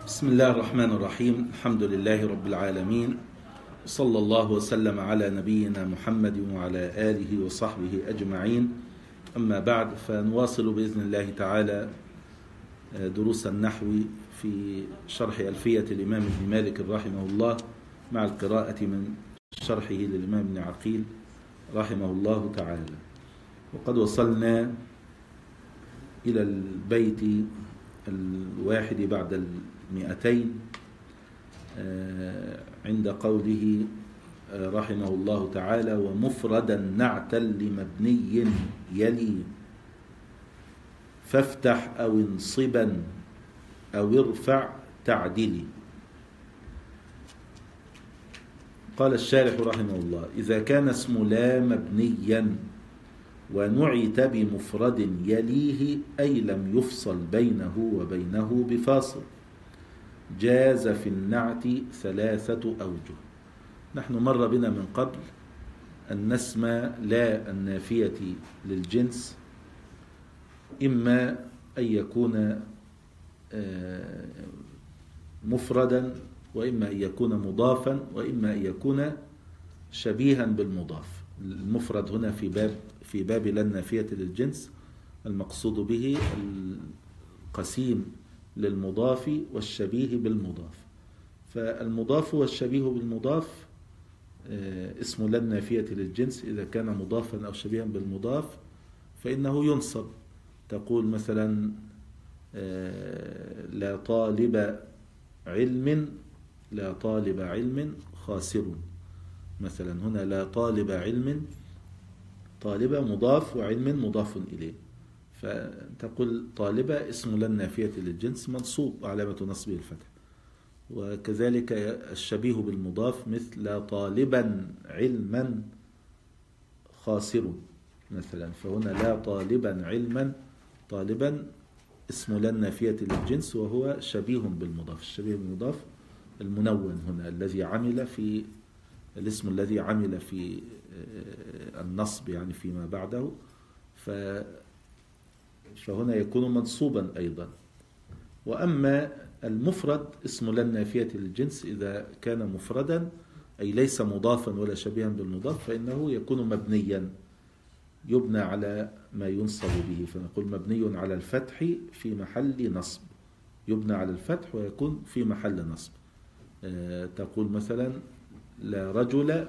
بسم الله الرحمن الرحيم. الحمد لله رب العالمين، صلى الله وسلم على نبينا محمد وعلى آله وصحبه أجمعين. أما بعد، فنواصل بإذن الله تعالى دروس النحو في شرح ألفية الإمام ابن مالك رحمه الله، مع القراءة من شرحه للإمام ابن عقيل رحمه الله تعالى. وقد وصلنا إلى البيت الواحد بعد 200 عند قوله رحمه الله تعالى: ومفردا نعتا لمبني يلي فافتح أو انصبا أو ارفع تعدلي. قال الشارح رحمه الله: إذا كان اسم لا مبنيا ونعت بمفرد يليه أي لم يفصل بينه وبينه بفاصل، جاز في النعت 3 أوجه. نحن مر بنا من قبل أن نسمى لا النافية للجنس إما أن يكون مفردا، وإما أن يكون مضافا، وإما أن يكون شبيها بالمضاف. المفرد هنا في باب لا النافية للجنس المقصود به القسيم للمضاف والشبيه بالمضاف. فالمضاف والشبيه بالمضاف اسم لا النافية للجنس إذا كان مضافا أو شبيها بالمضاف فإنه ينصب. تقول مثلا لا طالب علم خاسر مثلا. هنا لا طالب علم، طالبة مضاف وعلم مضاف إليه، فتقول طالبة اسم لا النافية للجنس منصوب علامة نصبه الفتح. وكذلك الشبيه بالمضاف مثل لا طالبا علما خاسر مثلا. فهنا لا طالبا علما، طالبا اسم لا النافية للجنس وهو شبيه بالمضاف. الشبيه بالمضاف المنون هنا الذي عمل في الاسم الذي عمل في النصب، يعني فيما بعده، فهنا يكون منصوبا أيضا. وأما المفرد اسم لا النافية للجنس إذا كان مفردا أي ليس مضافا ولا شبيها بالمضاف فإنه يكون مبنيا، يبنى على ما ينصب به. فنقول مبني على الفتح في محل نصب، يبنى على الفتح ويكون في محل نصب. تقول مثلا لا رجل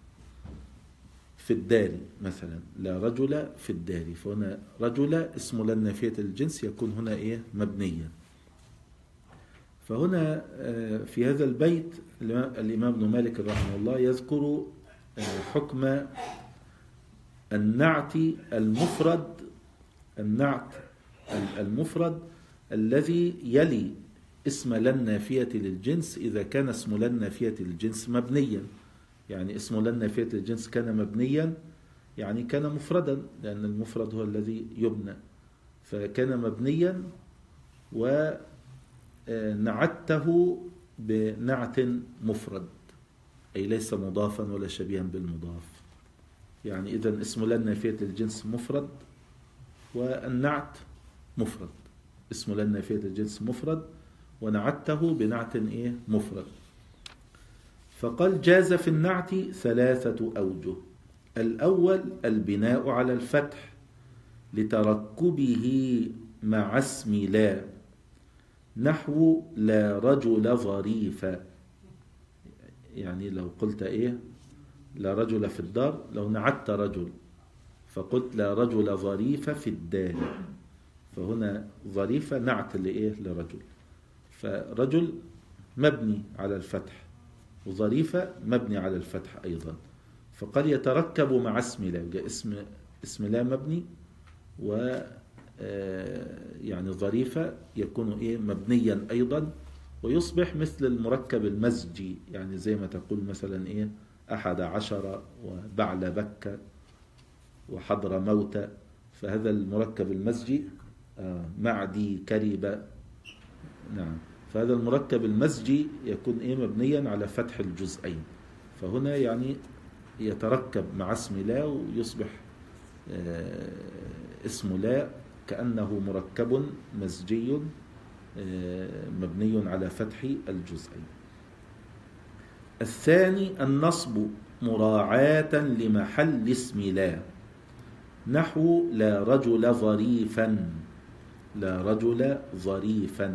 في الدار مثلا، لا رجل في الدار. فهنا رجل اسم لا النافية للجنس يكون هنا مبنيا. فهنا في هذا البيت الإمام ابن مالك رحمه الله يذكر حكم النعت المفرد الذي يلي اسم لا النافية للجنس إذا كان اسم لا النافية للجنس مبنيا. يعني اسم لا النافية للجنس كان مبنيا يعني كان مفردا، لأن المفرد هو الذي يبنى، فكان مبنيا ونعته بنعت مفرد أي ليس مضافا ولا شبيها بالمضاف. يعني إذن اسم لا النافية للجنس مفرد والنعت مفرد. اسم لا النافية للجنس مفرد ونعته بنعت مفرد. فقال جاز في النعت 3 أوجه. الأول البناء على الفتح لتركبه مع اسم لا، نحو لا رجل ظريفا. يعني لو قلت لا رجل في الدار، لو نعت رجل فقلت لا رجل ظريف في الدار، فهنا ظريفة نعت لرجل، فرجل مبني على الفتح وظريفة مبني على الفتح أيضا. فقد يتركب مع اسم لا، جاء اسم لا مبني، و يعني ظريفة يكون مبنيا أيضا، ويصبح مثل المركب المزجي. يعني زي ما تقول مثلا 11 وبعل بكة وحضر موت، فهذا المركب المزجي معدي كريبة. نعم، فهذا المركب المزجي يكون مبنيا على فتح الجزئين. فهنا يعني يتركب مع اسم لا ويصبح اسم لا كأنه مركب مزجي مبني على فتح الجزئين. الثاني النصب مراعاة لمحل اسم لا، نحو لا رجل ظريفا، لا رجل ظريفا.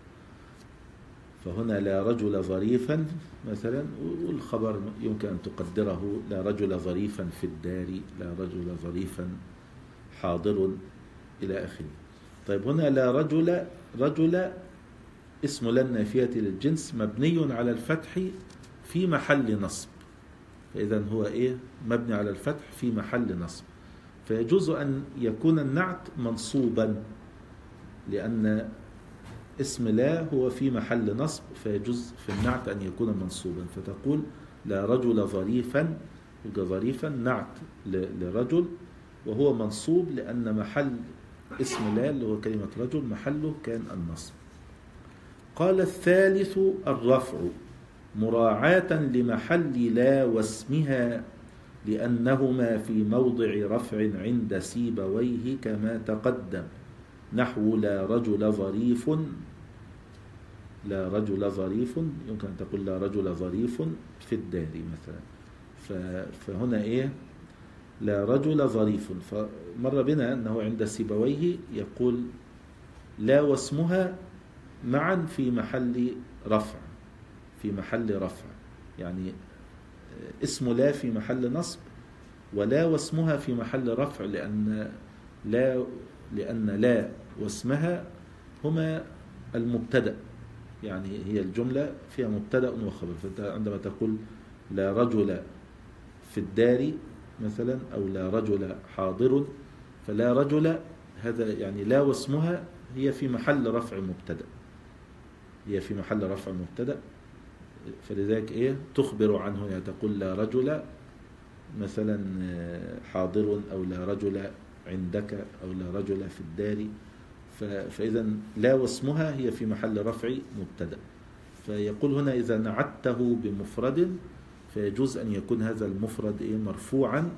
فهنا لا رجل ظريفا مثلا، والخبر يمكن أن تقدره لا رجل ظريفا في الدار، لا رجل ظريفا حاضر إلى آخره. طيب هنا لا رجل، رجل اسم لا النافية للجنس مبني على الفتح في محل نصب، فإذا هو إيه؟ مبني على الفتح في محل نصب. فيجوز أن يكون النعت منصوبا لأن اسم لا هو في محل نصب، فيجوز في النعت أن يكون منصوبا. فتقول لا رجل ظريفا، يبقى ظريفا نعت لرجل وهو منصوب لأن محل اسم لا اللي هو كلمة رجل محله كان النصب. قال الثالث الرفع مراعاة لمحل لا واسمها، لأنهما في موضع رفع عند سيبويه كما تقدم، نحو لا رجل ظريف، لا رجل ظريف يمكن أن تقول لا رجل ظريف في الدار مثلا. فهنا إيه؟ لا رجل ظريف. فمر بنا أنه عند سيبويه يقول لا واسمها معا في محل رفع، في محل رفع، يعني اسم لا في محل نصب ولا واسمها في محل رفع، لأن لا واسمها هما المبتدأ، يعني هي الجملة فيها مبتدأ وخبر. فأنت عندما تقول لا رجل في الدار مثلا أو لا رجل حاضر، فلا رجل هذا يعني لا واسمها هي في محل رفع مبتدأ، هي في محل رفع مبتدأ. فلذلك إيه تخبر عنه، يعني تقول لا رجل مثلا حاضر أو لا رجل عندك أو لا رجل في الدار. فإذا لا واسمها هي في محل رفع مبتدأ. فيقول هنا إذا نعته بمفرد فيجوز أن يكون هذا المفرد إيه مرفوعا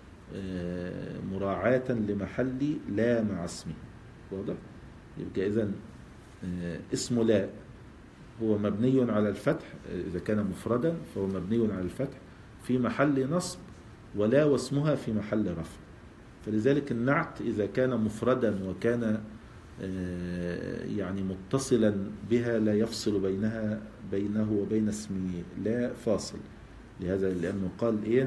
مراعاة لمحل لا مع اسمه. واضح؟ يبقى إذن اسم لا هو مبني على الفتح، إذا كان مفردا فهو مبني على الفتح في محل نصب، ولا واسمها في محل رفع. فلذلك النعت إذا كان مفردا وكان يعني متصلا بها لا يفصل بينه وبين اسم لا فاصل. لهذا لأنه قال إيه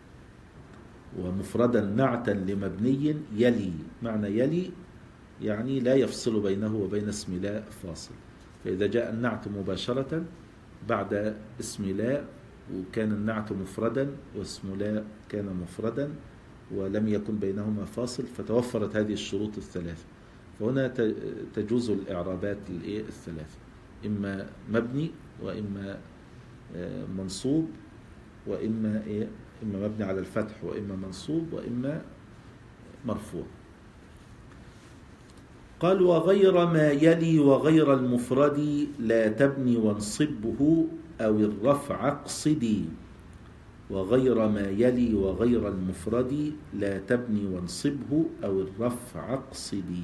ومفردا نعتا لمبني يلي، معنى يلي يعني لا يفصل بينه وبين اسم لا فاصل. فإذا جاء النعت مباشرة بعد اسم لا وكان النعت مفردا واسم لا كان مفردا ولم يكن بينهما فاصل فتوفرت هذه الشروط الثلاثة، فهنا تجوز الإعرابات الثلاثة، إما مبني وإما منصوب وإما إما مبني على الفتح وإما منصوب وإما مرفوع. قال وغير ما يلي وغير المفرد لا تبني وانصبه أو الرفع اقصدي. وغير ما يلي وغير المفرد لا تبني وانصبه أو الرفع اقصدي.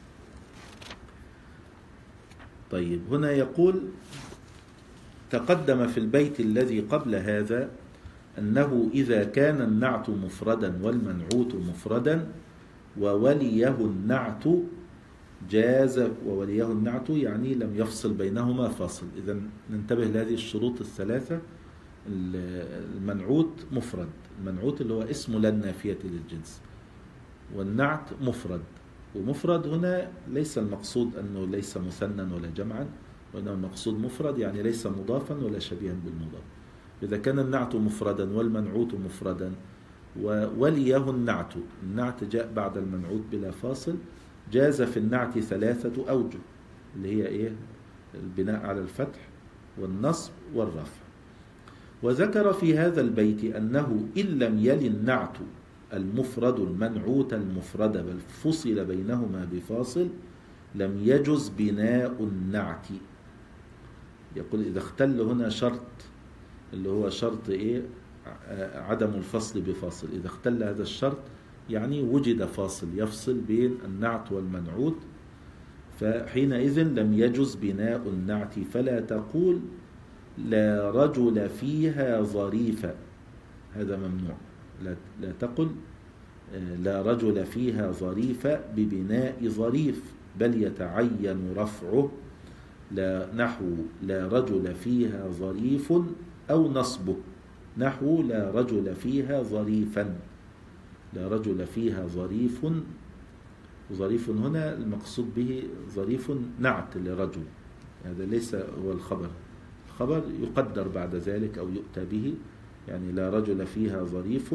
طيب هنا يقول تقدم في البيت الذي قبل هذا أنه إذا كان النعت مفردا والمنعوت مفردا ووليه النعت جاز، ووليه النعت يعني لم يفصل بينهما فاصل. إذا ننتبه لهذه الشروط الثلاثة. المنعوت مفرد، المنعوت اللي هو اسم لا النافية للجنس، والنعت مفرد. ومفرد هنا ليس المقصود أنه ليس مثنى ولا جمعا، وإنما المقصود مفرد يعني ليس مضافا ولا شبيها بالمضاف. إذا كان النعت مفردا والمنعوت مفردا ووليه النعت، النعت جاء بعد المنعوت بلا فاصل، جاز في النعت ثلاثة أوجه اللي هي إيه؟ البناء على الفتح والنصب والرفع. وذكر في هذا البيت أنه إن لم يل النعت المفرد المنعوت المفرد بل فصل بينهما بفاصل لم يجز بناء النعت. يقول إذا اختل هنا شرط اللي هو شرط إيه؟ عدم الفصل بفاصل. إذا اختل هذا الشرط يعني وجد فاصل يفصل بين النعت والمنعوت، فحينئذ لم يجز بناء النعت، فلا تقول لا رجل فيها ظريفة، هذا ممنوع. لا تقل لا رجل فيها ظريفة ببناء ظريف، بل يتعين رفعه نحو لا رجل فيها ظريف أو نصبه نحو لا رجل فيها ظريفا. لا رجل فيها ظريف، ظريف هنا المقصود به ظريف نعت لرجل، هذا ليس هو الخبر. الخبر يقدر بعد ذلك أو يؤتى به، يعني لا رجل فيها ظريف،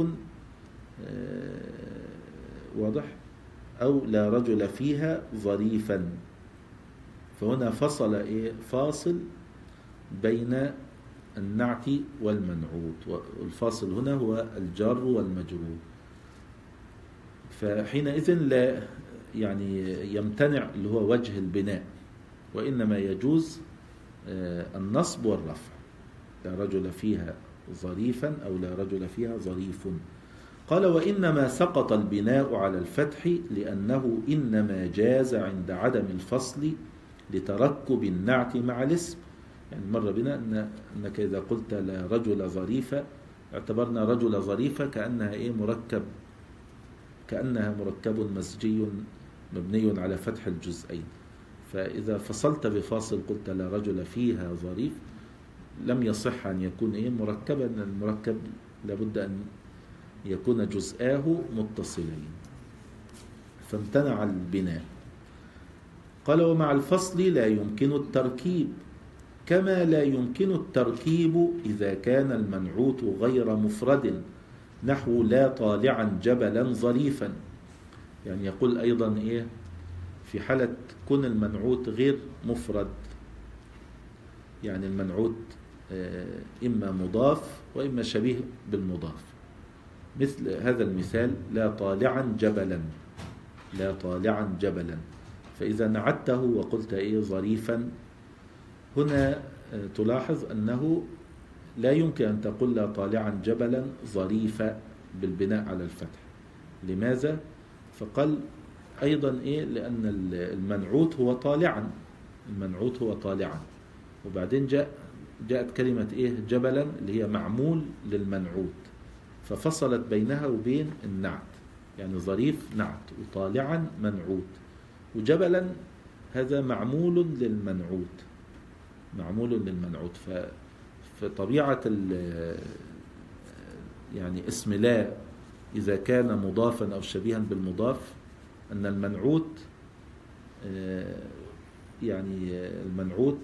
واضح، أو لا رجل فيها ظريفا. فهنا فاصل بين النعت والمنعوت، والفاصل هنا هو الجار والمجرور. فحينئذ لا يعني يمتنع اللي هو وجه البناء، وإنما يجوز النصب والرفع. لا رجل فيها ظريفا أو لا رجل فيها ظريف. قال وإنما سقط البناء على الفتح لأنه إنما جاز عند عدم الفصل لتركب النعت مع الاسم. يعني مر بنا أنك إذا قلت لا رجل ظريفة اعتبرنا رجل ظريفة كأنها مركب مزجي مبني على فتح الجزئين. فإذا فصلت بفاصل قلت لا رجل فيها ظريف لم يصح أن يكون مركبا. المركب لابد أن يكون جزآه متصلين، فامتنع البناء. قال ومع الفصل لا يمكن التركيب، كما لا يمكن التركيب إذا كان المنعوت غير مفرد نحو لا طالعا جبلا ظريفا. يعني يقول أيضا في حالة كون المنعوت غير مفرد، يعني المنعوت إما مضاف وإما شبيه بالمضاف، مثل هذا المثال لا طالعا جبلا، لا طالعا جبلا. فإذا نعته وقلت ظريفا، هنا تلاحظ أنه لا يمكن أن تقول لا طالعا جبلا ظريفة بالبناء على الفتح. لماذا؟ فقال أيضا لأن المنعوت هو طالعا، المنعوت هو طالعا، وبعدين جاءت كلمة جبلا اللي هي معمول للمنعوت، ففصلت بينها وبين النعت. يعني ظريف نعت وطالعا منعوت، وجبلا هذا معمول للمنعوت، معمول للمنعوت. فطبيعة يعني اسم لا إذا كان مضافا أو شبيها بالمضاف أن المنعوت يعني المنعوت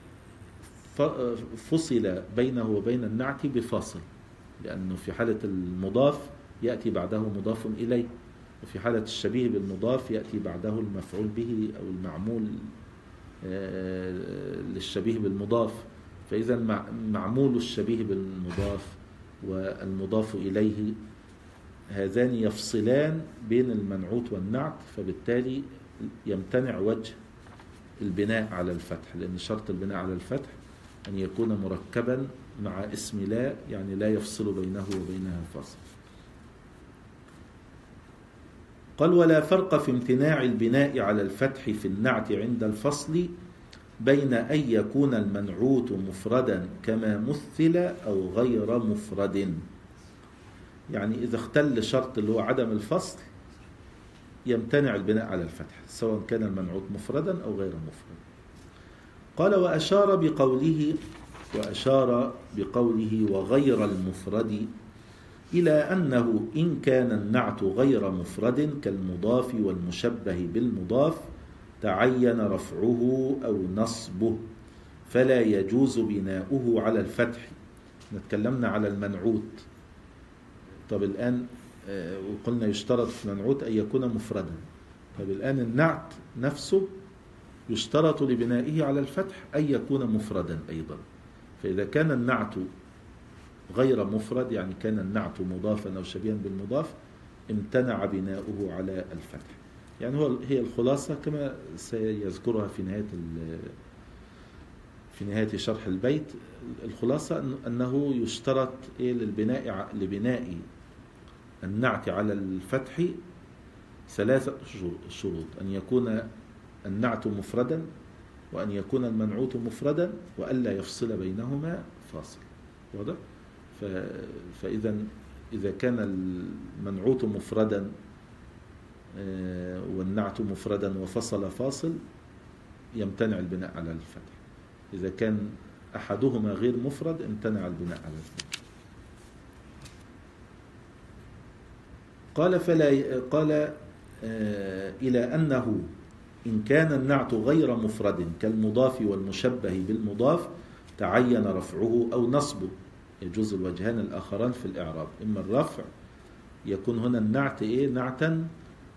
فصل بينه وبين النعت بفاصل، لأنه في حالة المضاف يأتي بعده مضاف إليه، وفي حالة الشبيه بالمضاف يأتي بعده المفعول به أو المعمول للشبيه بالمضاف. فإذا معمول الشبيه بالمضاف والمضاف إليه هذان يفصلان بين المنعوت والنعت، فبالتالي يمتنع وجه البناء على الفتح، لأن شرط البناء على الفتح أن يكون مركبا مع اسم لا، يعني لا يفصل بينه وبينها فاصل. قال ولا فرق في امتناع البناء على الفتح في النعت عند الفصل بين أن يكون المنعوت مفردا كما مثل أو غير مفرد. يعني إذا اختل شرط اللي هو عدم الفصل يمتنع البناء على الفتح سواء كان المنعوت مفردا أو غير مفرد. قال وأشار بقوله وغير المفرد إلى أنه إن كان النعت غير مفرد كالمضاف والمشبه بالمضاف تعين رفعه أو نصبه فلا يجوز بناؤه على الفتح. نتكلمنا على المنعوت، طب الآن وقلنا يشترط في المنعوت أن يكون مفردا. طب الآن النعت نفسه يشترط لبنائه على الفتح أن يكون مفردا أيضا. فإذا كان النعت غير مفرد، يعني كان النعت مضافا أو شبيها بالمضاف، امتنع بناؤه على الفتح. يعني هي الخلاصة كما سيذكرها في نهاية شرح البيت. الخلاصة أنه يشترط لبناء النعت على الفتح 3 شروط: أن يكون النعت مفردا، وأن يكون المنعوت مفردا، وألا يفصل بينهما فاصل. واضح؟ إذا كان المنعوت مفردا والنعت مفردا وفصل فاصل يمتنع البناء على الفتح. إذا كان أحدهما غير مفرد امتنع البناء على الفتح. قال إلى أنه إن كان النعت غير مفرد كالمضاف والمشبه بالمضاف تعين رفعه أو نصبه. يجوز الوجهان الآخران في الإعراب، إما الرفع يكون هنا النعت نعتا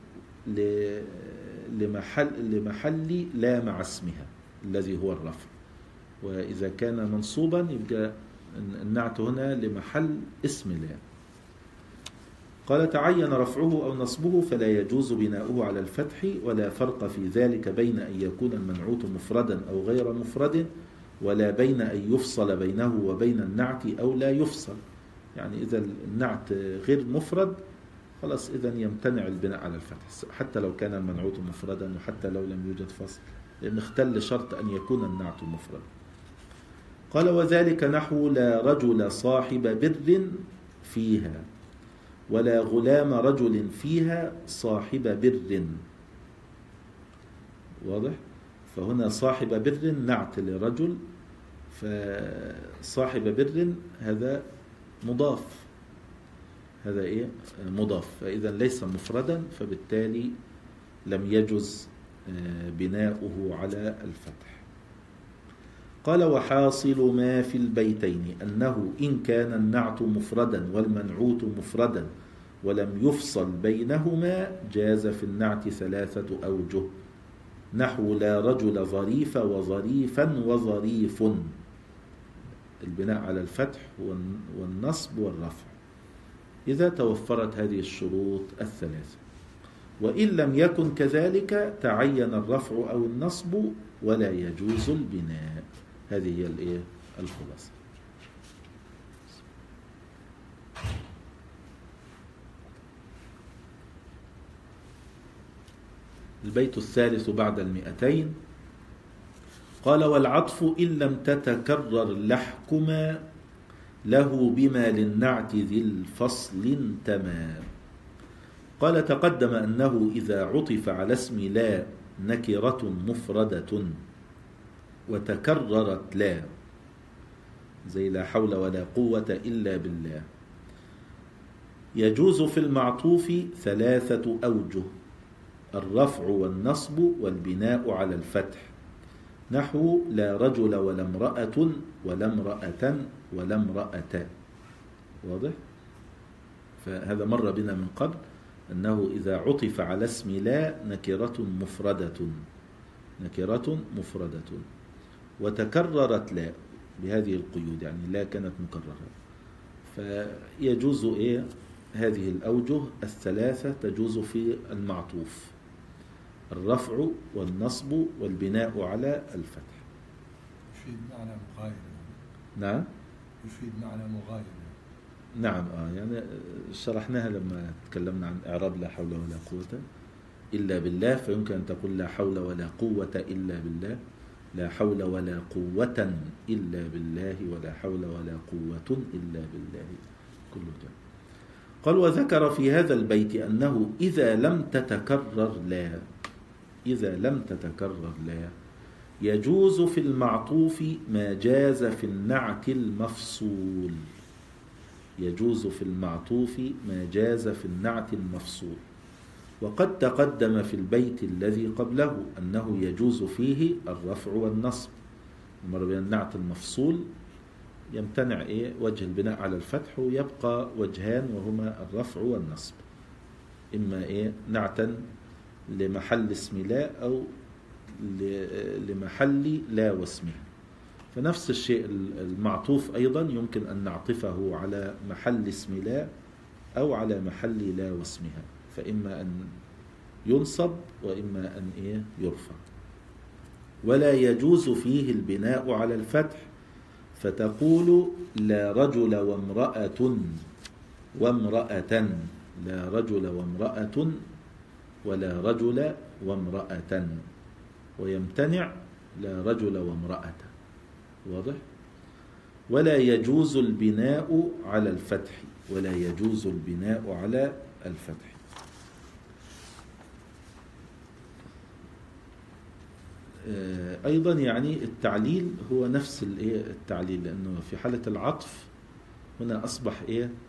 لمحل لا مع اسمها الذي هو الرفع، وإذا كان منصوبا يبقى النعت هنا لمحل اسم لا. قال تعين رفعه أو نصبه فلا يجوز بناؤه على الفتح، ولا فرق في ذلك بين أن يكون المنعوت مفردا أو غير مفرد، ولا بين أن يفصل بينه وبين النعت أو لا يفصل. يعني إذا النعت غير مفرد خلاص إذن يمتنع البناء على الفتح حتى لو كان المنعوت مفردا وحتى لو لم يوجد فصل، لأن اختل شرط أن يكون النعت مفرد. قال وذلك نحو لا رجل صاحب بر فيها، ولا غلام رجل فيها صاحب بر. واضح؟ فهنا صاحب بر نعت لرجل، فصاحب بر هذا مضاف، هذا مضاف، فإذا ليس مفردا، فبالتالي لم يجز بناؤه على الفتح. قال وحاصل ما في البيتين أنه إن كان النعت مفردا والمنعوت مفردا ولم يفصل بينهما جاز في النعت 3 أوجه، نحو لا رجل ظريف وظريفا وظريف، البناء على الفتح والنصب والرفع إذا توفرت هذه الشروط 3. وإن لم يكن كذلك تعين الرفع أو النصب ولا يجوز البناء. هذه هي الخلاصة. البيت 3 بعد 200. قال والعطف إن لم تتكرر لحكما له بما للنعت ذي الفصل تمام. قال تقدم أنه إذا عطف على اسم لا نكرة مفردة وتكررت لا، زي لا حول ولا قوة إلا بالله، يجوز في المعطوف 3 أوجه: الرفع والنصب والبناء على الفتح، نحو لا رجل ولا امرأة ولا امرأة ولا امرأة. واضح؟ فهذا مر بنا من قبل أنه إذا عطف على اسم لا نكرة مفردة وتكررت لا بهذه القيود، يعني لا كانت مكررة، فيجوز هذه الأوجه 3 تجوز في المعطوف: الرفع والنصب والبناء على الفتح. يفيد معنى مغاير. نعم، يفيد معنى مغاير. نعم. يعني شرحناها لما تكلمنا عن إعراب لا حول ولا قوة إلا بالله، فيمكن أن تقول لا حول ولا قوة إلا بالله، لا حول ولا قوة إلا بالله، ولا حول ولا قوة إلا بالله، كله جمع. قال وذكر في هذا البيت أنه إذا لم تتكرر لا يجوز في المعطوف ما جاز في النعت المفصول. يجوز في المعطوف ما جاز في النعت المفصول. وقد تقدم في البيت الذي قبله أنه يجوز فيه الرفع والنصب. مر بين النعت المفصول يمتنع وجه البناء على الفتح، ويبقى وجهان وهما الرفع والنصب، إما نعتا لمحل اسم لا أو لمحل لا واسمها. فنفس الشيء المعطوف أيضا يمكن أن نعطفه على محل اسم لا أو على محل لا واسمها، فإما أن ينصب وإما أن يرفع. ولا يجوز فيه البناء على الفتح، فتقول لا رجل وامرأة وامرأة، لا رجل وامرأة ولا رجل وامرأة. ويمتنع لا رجل وامرأة. واضح؟ ولا يجوز البناء على الفتح، ولا يجوز البناء على الفتح. أيضا يعني التعليل هو نفس التعليل، لأنه في حالة العطف هنا أصبح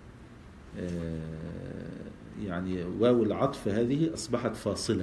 يعني واو العطف هذه أصبحت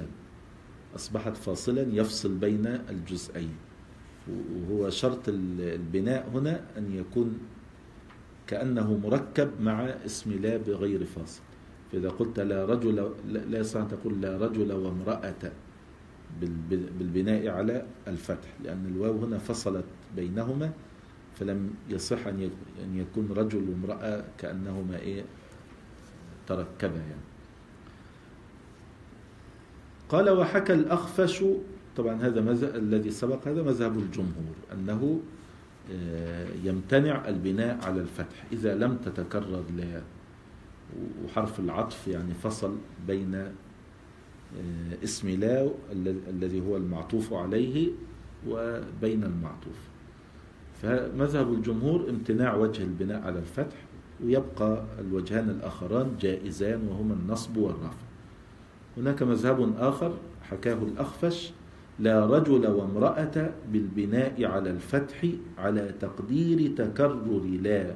فاصلا يفصل بين الجزئين. وهو شرط البناء هنا أن يكون كأنه مركب مع اسم لا بغير فاصل. فإذا قلت لا رجل، لا يصح أن تقول لا رجل وامرأة بالبناء على الفتح، لأن الواو هنا فصلت بينهما، فلم يصح أن يكون رجل وامرأة كأنهما تركبا يعني. قال وحكى الأخفش، طبعا هذا الذي سبق هذا مذهب الجمهور، أنه يمتنع البناء على الفتح إذا لم تتكرر لا، وحرف العطف يعني فصل بين اسم لا الذي هو المعطوف عليه وبين المعطوف. فمذهب الجمهور امتناع وجه البناء على الفتح، ويبقى الوجهان الآخران جائزان وهما النصب والرفع. هناك مذهب آخر حكاه الأخفش: لا رجل وامرأة بالبناء على الفتح على تقدير تكرر لا،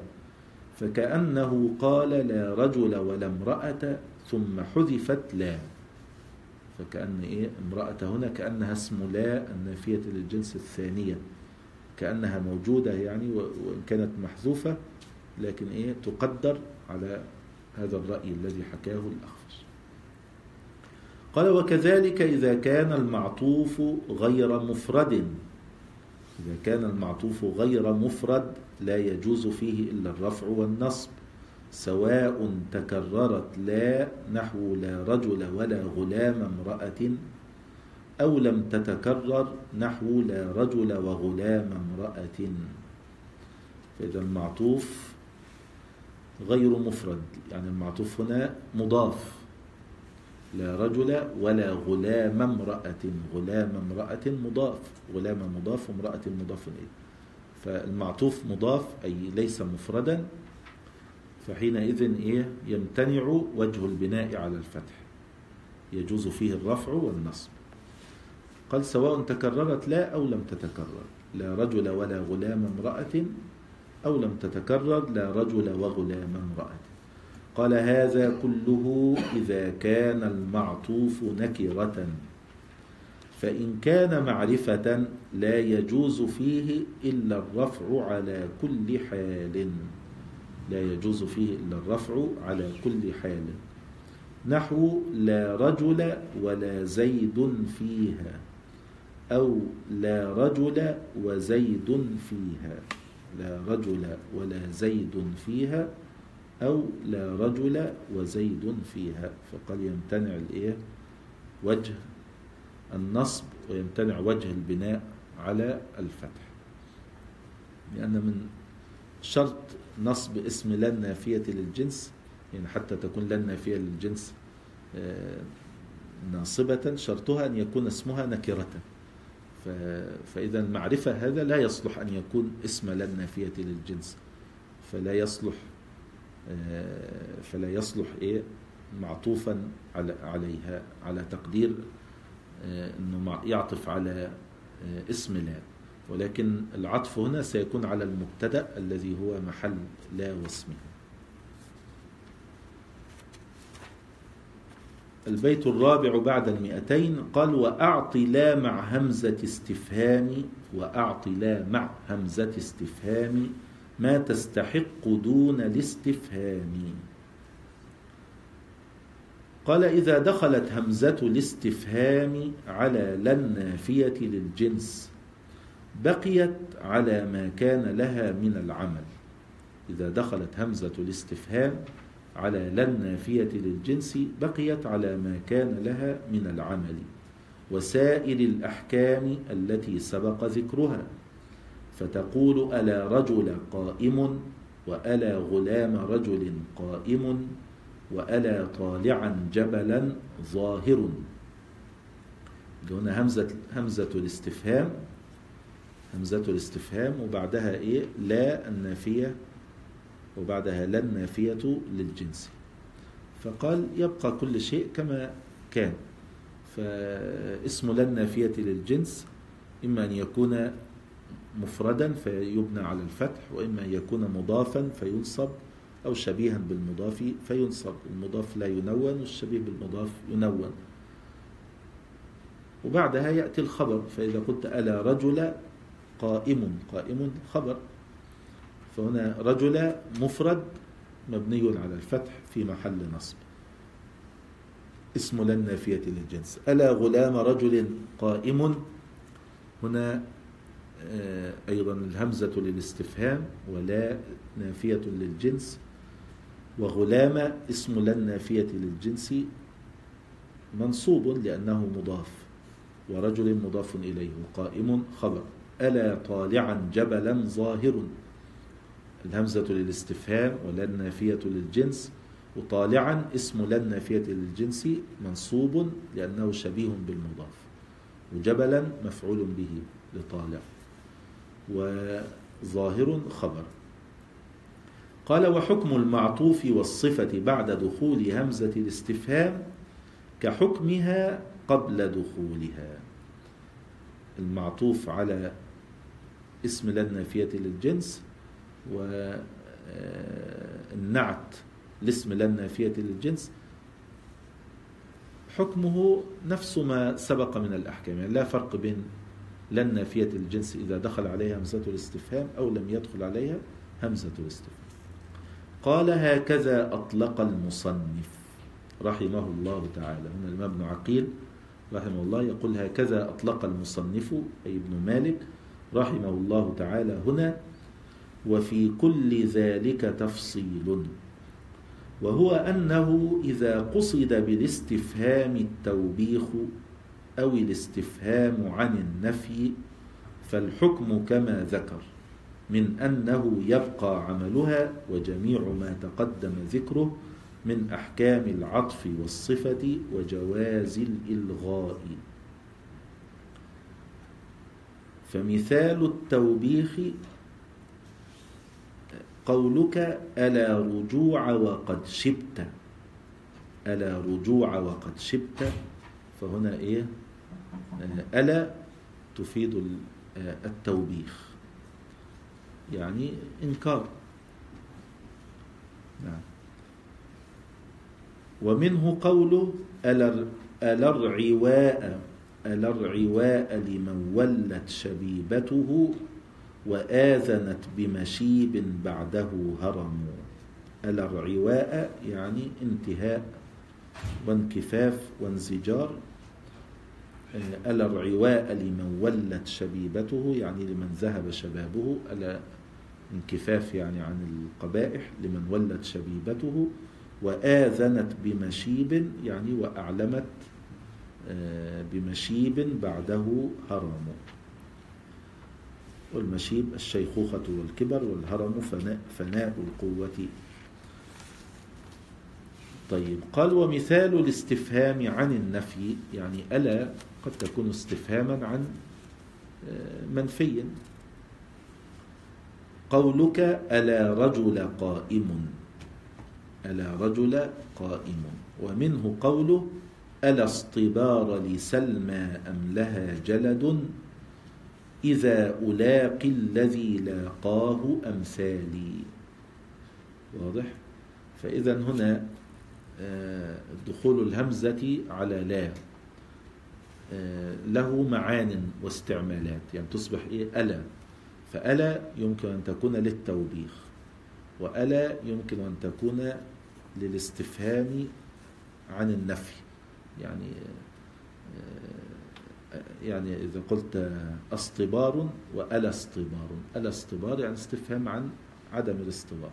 فكأنه قال لا رجل ولا امرأة ثم حذفت لا. فكأن امرأة هنا كأنها اسم لا النافية للجنس الثانية، كأنها موجودة يعني، وإن كانت محذوفة لكن تقدر على هذا الرأي الذي حكاه الأخفش. قال وكذلك إذا كان المعطوف غير مفرد، إذا كان المعطوف غير مفرد لا يجوز فيه إلا الرفع والنصب، سواء تكررت لا نحو لا رجل ولا غلام امرأة، أو لم تتكرر نحو لا رجل وغلام امرأة. فإذا المعطوف غير مفرد يعني المعطوف هنا مضاف، لا رجل ولا غلام امرأة، غلام امرأة مضاف، غلام مضاف وامرأة مضاف إليه، فالمعطوف مضاف أي ليس مفردا، فحينئذ يمتنع وجه البناء على الفتح، يجوز فيه الرفع والنصب. قال سواء تكررت لا أو لم تتكرر، لا رجل ولا غلام امرأة، أو لم تتكرر لا رجل وغلام امرأة. قال هذا كله إذا كان المعطوف نكرة، فإن كان معرفة لا يجوز فيه إلا الرفع على كل حال، لا يجوز فيه إلا الرفع على كل حال، نحو لا رجل ولا زيد فيها، أو لا رجل وزيد فيها، لا رجل ولا زيد فيها، أو لا رجل وزيد فيها. فقال يمتنع وجه النصب ويمتنع وجه البناء على الفتح، لأن من شرط نصب اسم لا النافية للجنس، يعني حتى تكون لا النافية للجنس ناصبة شرطها أن يكون اسمها نكرة، فإذا المعرفة هذا لا يصلح أن يكون اسم لا النافية للجنس، فلا يصلح معطوفا عليها على تقدير أنه يعطف على اسم لا، ولكن العطف هنا سيكون على المبتدأ الذي هو محل لا واسمه. البيت الرابع بعد 200 قال وأعط لا مع همزة استفهام، وأعط لا مع همزة استفهام ما تستحق دون الاستفهام. قال إذا دخلت همزة الاستفهام على لا النافية للجنس بقيت على ما كان لها من العمل. إذا دخلت همزة الاستفهام على لا النافية للجنس بقيت على ما كان لها من العمل وسائر الأحكام التي سبق ذكرها، فتقول ألا رجل قائم، وألا غلام رجل قائم، وألا طالعا جبلا ظاهر. هنا همزة الاستفهام، همزة الاستفهام وبعدها إيه؟ لا النافية، وبعدها لا النافية للجنس. فقال يبقى كل شيء كما كان. فاسم لا النافية للجنس إما أن يكون مفردا فيبنى على الفتح، وإما أن يكون مضافا فينصب، أو شبيها بالمضاف فينصب. المضاف لا ينون والشبيه بالمضاف ينون. وبعدها يأتي الخبر. فإذا قلت ألا رجل قائم، قائم خبر. فهنا رجل مفرد مبني على الفتح في محل نصب، اسم لا النافية للجنس. ألا غلام رجل قائم، هنا أيضا الهمزة للاستفهام ولا نافية للجنس، وغلام اسم لا النافية للجنس منصوب لأنه مضاف، ورجل مضاف إليه، وقائم خبر. ألا طالعا جبلا ظاهر، الهمزة للاستفهام ولا النافية للجنس، وطالعا اسم لا النافية للجنس منصوب لأنه شبيه بالمضاف، وجبلا مفعول به لطالع، وظاهر خبر. قال وحكم المعطوف والصفة بعد دخول همزة الاستفهام كحكمها قبل دخولها. المعطوف على اسم لا النافية للجنس والنعت لاسم لا النافية للجنس حكمه نفس ما سبق من الأحكام، يعني لا فرق بين لا النافية للجنس إذا دخل عليها همزة الاستفهام أو لم يدخل عليها همزة الاستفهام. قال هكذا أطلق المصنف رحمه الله تعالى. هنا الإمام ابن عقيل رحمه الله يقول هكذا أطلق المصنف أي ابن مالك رحمه الله تعالى هنا، وفي كل ذلك تفصيل، وهو أنه إذا قصد بالاستفهام التوبيخ أو الاستفهام عن النفي فالحكم كما ذكر من أنه يبقى عملها، وجميع ما تقدم ذكره من أحكام العطف والصفة وجواز الإلغاء. فمثال التوبيخ قولك ألا رجوع وقد شبت، ألا رجوع وقد شبت. فهنا إيه؟ ألا تفيد التوبيخ، يعني إنكار. نعم. ومنه قوله ألا الرعواء لمن ولت شبيبته وآذنت بمشيب بعده هرم. ألا الرعواء يعني انتهاء وانكفاف وانزجار. ألا الرعواء لمن ولت شبيبته يعني لمن ذهب شبابه، ألا انكفاف يعني عن القبائح لمن ولت شبيبته، وآذنت بمشيب يعني وأعلمت بمشيب بعده هرم. والمشيب الشيخوخة والكبر، والهرم فناء القوة. طيب قال ومثال الاستفهام عن النفي، يعني ألا قد تكون استفهاما عن منفي. قولك ألا رجل قائم، ألا رجل قائم. ومنه قوله ألا اصطبار لسلمى أم لها جلد إذا ألاقي الذي لاقاه أمثالي. واضح؟ فإذا هنا دخول الهمزة على لا له معان واستعمالات، يعني تصبح إيه؟ ألا. فألا يمكن أن تكون للتوبيخ، وألا يمكن أن تكون للاستفهام عن النفي. يعني إذا قلت اصطبار وألا اصطبار، ألا اصطبار يعني استفهام عن عدم الاصطبار.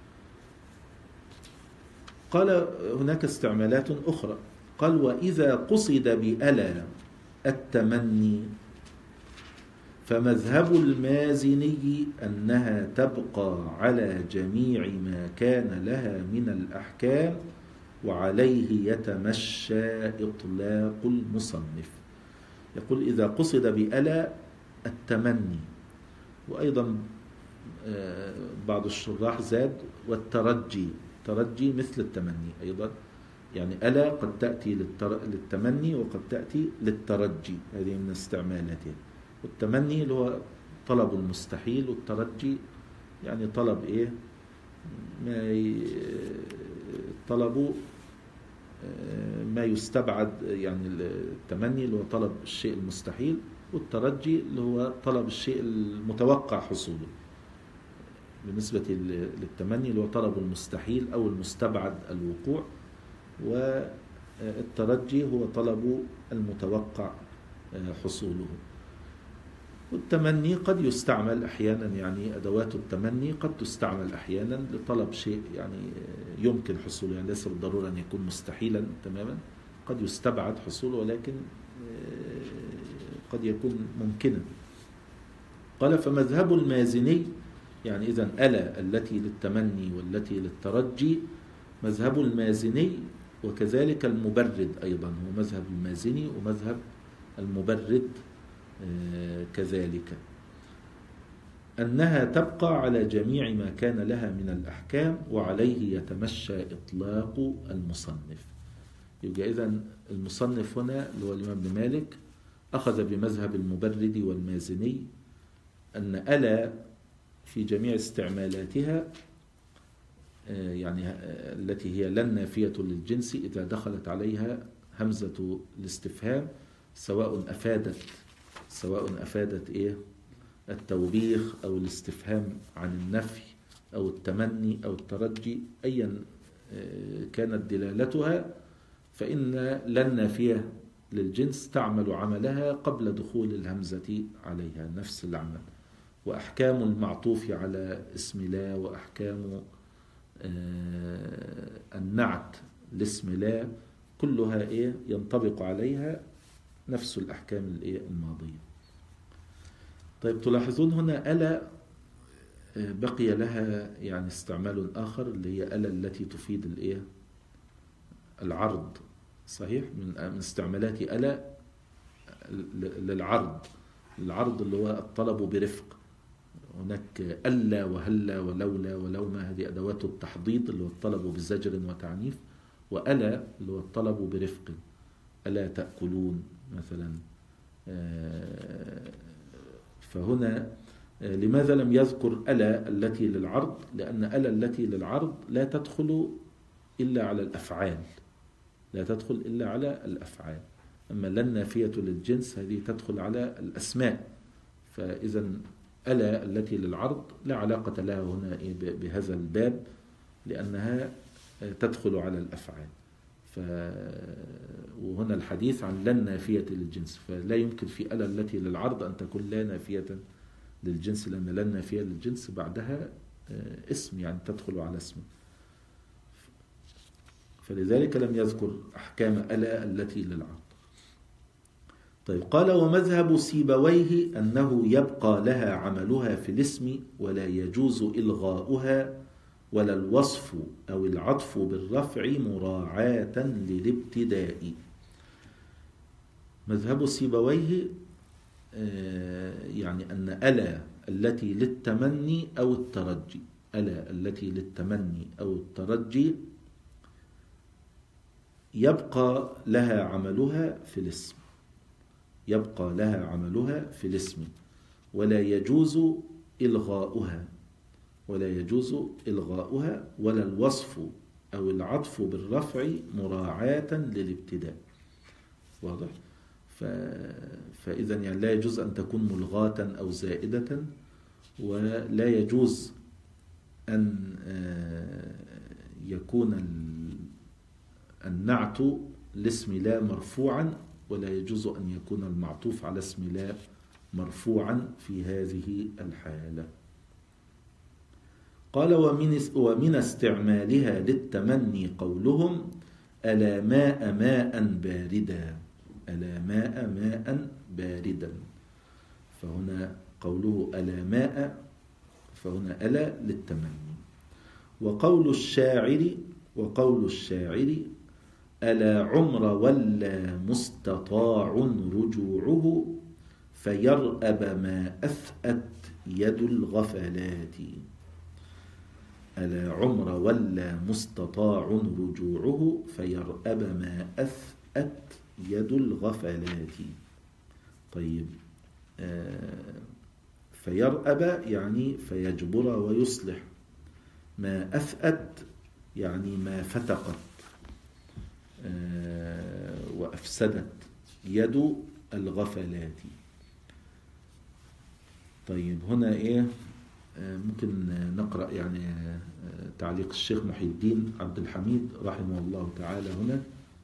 قال هناك استعمالات أخرى. قال وإذا قصد بألا التمني فمذهب المازني أنها تبقى على جميع ما كان لها من الأحكام، وعليه يتمشى إطلاق المصنف. يقول إذا قصد بألا التمني. وأيضا بعض الشراح زاد والترجي، ترجي مثل التمني أيضا، يعني ألا قد تأتي للتمني وقد تأتي للترجي، هذه من استعمالاتها. والتمني اللي هو طلب المستحيل، والترجي يعني طلب إيه، طلبوا ما يستبعد، يعني التمني اللي هو طلب الشيء المستحيل، والترجي اللي هو طلب الشيء المتوقع حصوله. بالنسبة للتمني اللي هو طلب المستحيل أو المستبعد الوقوع، والترجي هو طلب المتوقع حصوله. والتمني قد يستعمل أحيانا، يعني أدوات التمني قد تستعمل أحيانا لطلب شيء يعني يمكن حصوله، يعني ليس بالضرورة أن يكون مستحيلا تماما، قد يستبعد حصوله ولكن قد يكون ممكنا. قال فمذهب المازني، يعني إذن ألا التي للتمني والتي للترجي مذهب المازني، وكذلك المبرد أيضا هو مذهب المازني ومذهب المبرد كذلك، أنها تبقى على جميع ما كان لها من الأحكام، وعليه يتمشى إطلاق المصنف. يبقى إذن المصنف هنا اللي هو الإمام ابن مالك أخذ بمذهب المبرد والمازني، أن ألا في جميع استعمالاتها يعني التي هي لا نافية للجنس إذا دخلت عليها همزة الاستفهام، سواء أفادت إيه التوبيخ أو الاستفهام عن النفي أو التمني أو الترجي، أيا كانت دلالتها، فإن لا نافية للجنس تعمل عملها قبل دخول الهمزة عليها نفس العمل. وأحكام المعطوف على اسم لا، وأحكام النعت لاسم لا، كلها إيه ينطبق عليها نفس الأحكام الماضية. طيب تلاحظون هنا ألا بقي لها يعني استعمال آخر، اللي هي ألا التي تفيد العرض. صحيح، من استعمالات ألا للعرض اللي هو الطلب برفق. هناك ألا وهلا ولولا ولوما، هذه أدوات التحضيض اللي هو الطلب بزجر وتعنيف، وألا اللي هو الطلب برفق، ألا تأكلون مثلا. فهنا لماذا لم يذكر ألا التي للعرض؟ لأن ألا التي للعرض لا تدخل إلا على الأفعال، أما لا النافية للجنس هذه تدخل على الأسماء. فإذا ألا التي للعرض لا علاقة لها هنا بهذا الباب، لأنها تدخل على الأفعال. وهنا الحديث عن لا نافية للجنس، فلا يمكن في ألا التي للعرض أن تكون لا نافية للجنس، لأن لا نافية للجنس بعدها اسم، يعني تدخل على اسم، فلذلك لم يذكر أحكام ألا التي للعرض. طيب قال ومذهب سيبويه أنه يبقى لها عملها في الاسم، ولا يجوز إلغاؤها ولا الوصف أو العطف بالرفع مراعاة للابتداء. مذهب سيبويه يعني أن ألا التي للتمني أو الترجي، ألا التي للتمني أو الترجي يبقى لها عملها في الاسم، ولا يجوز إلغاؤها ولا الوصف أو العطف بالرفع مراعاة للابتداء. واضح؟ فإذا يعني لا يجوز أن تكون ملغاة أو زائدة، ولا يجوز أن يكون النعت لاسم لا مرفوعا، ولا يجوز أن يكون المعطوف على اسم لا مرفوعا في هذه الحالة. قال ومن استعمالها للتمني قولهم ألا ماء باردا، فهنا قوله ألا ماء، فهنا ألا للتمني. وقول الشاعر ألا عمر ولا مستطاع رجوعه فيرأب ما أثأت يد الغفلات. ألا عمر ولا مستطاع رجوعه فيرأب ما أثأت يد الغفلات. طيب، فيرأب يعني فيجبر ويصلح، ما أثأت يعني ما فتقت وأفسدت يد الغفلات. طيب، هنا إيه ممكن نقرأ يعني تعليق الشيخ محي الدين عبد الحميد رحمه الله تعالى هنا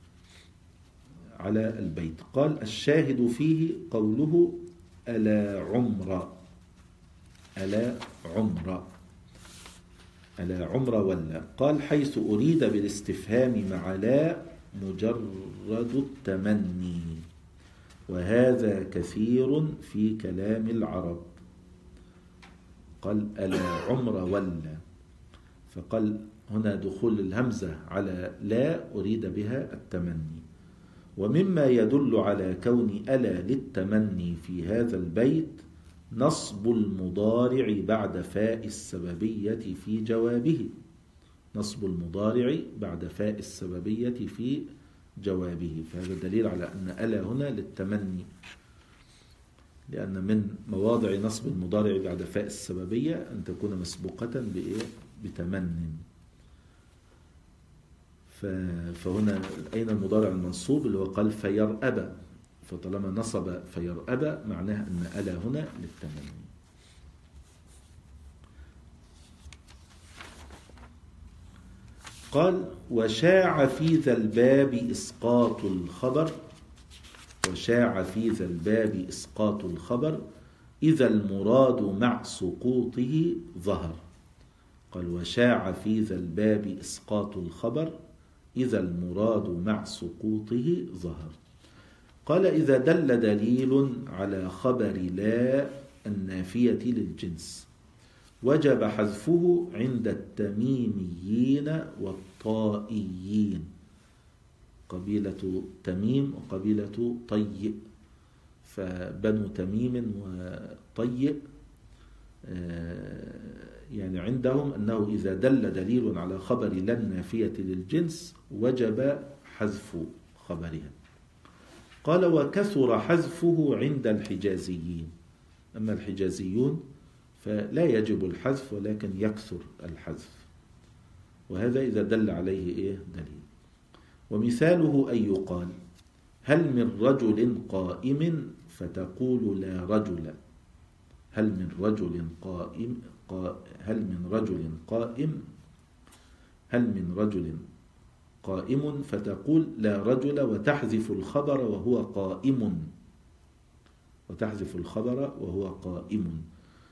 على البيت. قال: الشاهد فيه قوله ألا عمر، ألا عمر، ألا عمر ولا. قال: حيث أريد بالاستفهام مع لا مجرد التمني، وهذا كثير في كلام العرب. قال: ألا عمر ولا، فقال هنا دخول الهمزة على لا أريد بها التمني. ومما يدل على كون ألا للتمني في هذا البيت نصب المضارع بعد فاء السببية في جوابه، نصب المضارع بعد فاء السببية في جوابه، فهذا دليل على أن ألا هنا للتمني، لأن من مواضع نصب المضارع بعد فاء السببية أن تكون مسبوقة بتمن. فهنا أين المضارع المنصوب اللي هو قال فيرأب، فطالما نصب فيرأب معناه أن ألا هنا للتمني. قال: وشاع في ذا الباب إسقاط الخبر، وشاع في ذا الباب إسقاط الخبر إذا المراد مع سقوطه ظهر. قال: وشاع في ذا الباب إسقاط الخبر إذا المراد مع سقوطه ظهر. قال: إذا دل دليل على خبر لا النافية للجنس وجب حذفه عند التميميين والطائيين، قبيلة تميم وقبيلة طيء، فبنو تميم وطيء يعني عندهم أنه إذا دل دليل على خبر لا النافية للجنس وجب حذف خبرها. قال: وكثر حذفه عند الحجازيين، أما الحجازيون فلا يجب الحذف ولكن يكثر الحذف، وهذا إذا دل عليه دليل. ومثاله أن يقال: هل من رجل قائم فتقول لا رجل، هل من رجل قائم، هل من رجل قائم، هل من رجل قائم فتقول لا رجل وتحذف الخبر وهو قائم، وتحذف الخبر وهو قائم.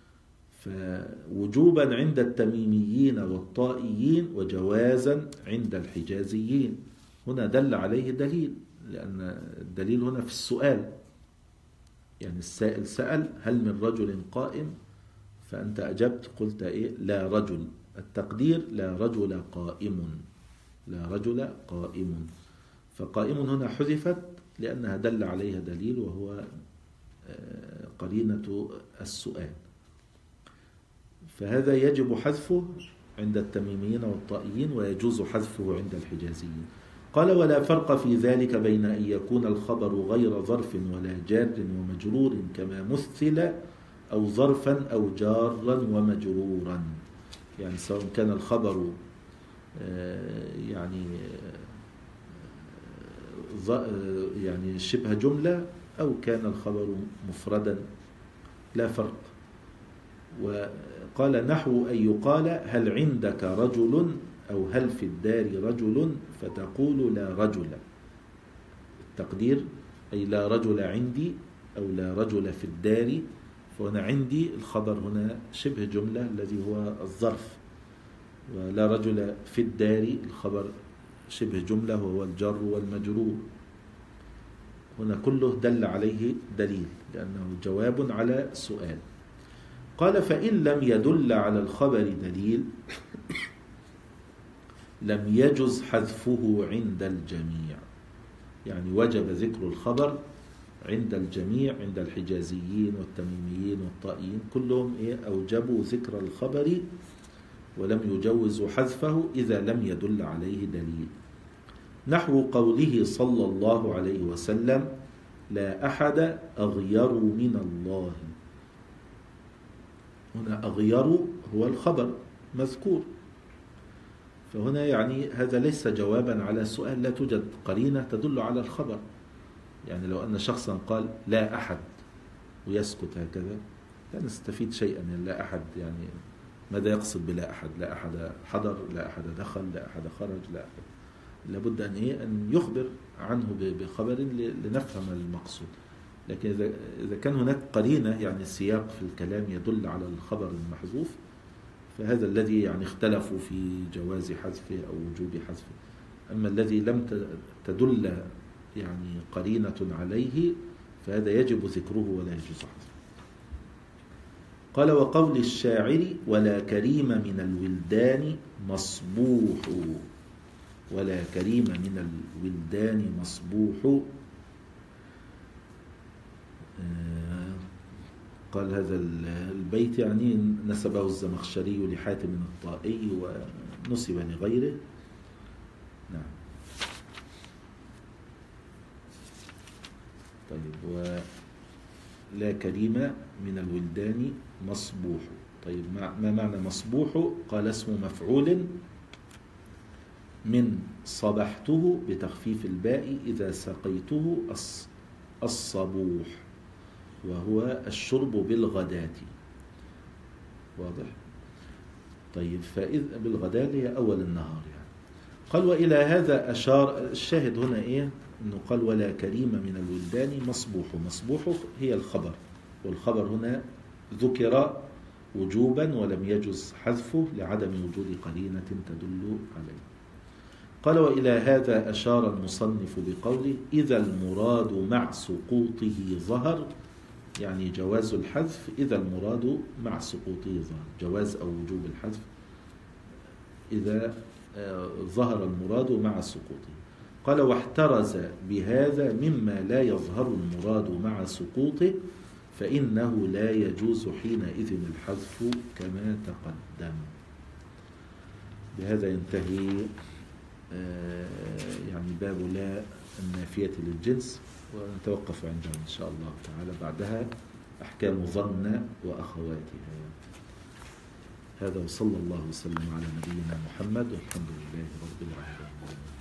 فوجوبا عند التميميين والطائيين وجوازا عند الحجازيين. هنا دل عليه دليل، لأن الدليل هنا في السؤال، يعني السائل سأل هل من رجل قائم، فأنت أجبت قلت لا رجل، التقدير لا رجل قائم، لا رجل قائم. فقائم هنا حذفت لأنها دل عليها دليل وهو قرينة السؤال، فهذا يجب حذفه عند التميميين والطائيين ويجوز حذفه عند الحجازيين. قال: ولا فرق في ذلك بين أن يكون الخبر غير ظرف ولا جار ومجرور كما مثل، أو ظرفا أو جارا ومجرورا، يعني سواء كان الخبر يعني شبه جملة أو كان الخبر مفردا لا فرق. وقال: نحو أن يقال هل عندك رجل أو هل في الدار رجل فتقول لا رجل، التقدير أي لا رجل عندي أو لا رجل في الدار، فهنا عندي الخبر هنا شبه جملة الذي هو الظرف، ولا رجل في الدار الخبر شبه جملة وهو الجر والمجرور. هنا كله دل عليه دليل لأنه جواب على سؤال. قال: فإن لم يدل على الخبر دليل لم يجز حذفه عند الجميع. يعني وجب ذكر الخبر عند الجميع، عند الحجازيين والتميميين والطائيين كلهم أوجبوا ذكر الخبر ولم يجوزوا حذفه إذا لم يدل عليه دليل. نحو قوله صلى الله عليه وسلم: لا أحد أغير من الله. هنا أغير هو الخبر مذكور، فهنا يعني هذا ليس جوابا على سؤال، لا توجد قرينة تدل على الخبر. يعني لو أن شخصا قال لا أحد ويسكت هكذا لا نستفيد شيئا. يعني لا أحد يعني ماذا يقصد بلا أحد؟ لا أحد حضر، لا أحد دخل، لا أحد خرج، لا أحد. لابد أن يخبر عنه بخبر لنفهم المقصود. لكن إذا كان هناك قرينة يعني السياق في الكلام يدل على الخبر المحذوف، فهذا الذي يعني اختلفوا في جواز حذفه أو وجوب حذفه. أما الذي لم تدل يعني قرينة عليه فهذا يجب ذكره ولا يجوز حذفه. قال: وقول الشاعر: ولا كريم من الولدان مصبوح. ولا كريم من الولدان مصبوح. قال هذا البيت يعني نسبه الزمخشري لحاتم الطائي ونسب لغيره. نعم. طيب، ولا كريم من الولدان مصبوح. طيب، ما معنى مصبوح؟ قال: اسم مفعول من صبحته بتخفيف الباء إذا سقيته الصبوح، وهو الشرب بالغداة. واضح؟ طيب، فإذ بالغداة هي أول النهار يعني. قال: وإلى هذا أشار. الشاهد هنا إنه قال: ولا كريم من الولدان مصبوح. مصبوح هي الخبر، والخبر هنا ذكر وجوبا ولم يجز حذفه لعدم وجود قرينة تدل عليه. قال: وإلى هذا أشار المصنف بقوله: إذا المراد مع سقوطه ظهر. يعني جواز الحذف إذا المراد مع سقوطه ظهر، جواز أو وجوب الحذف إذا ظهر المراد مع سقوطه. قال: واحترز بهذا مما لا يظهر المراد مع سقوطه، فإنه لا يجوز حينئذ الحذف كما تقدم. بهذا ينتهي يعني باب لا النافية للجنس، ونتوقف عندها إن شاء الله تعالى. بعدها أحكام ظن وأخواتها. هذا وصلى الله وسلم على نبينا محمد، والحمد لله رب العالمين.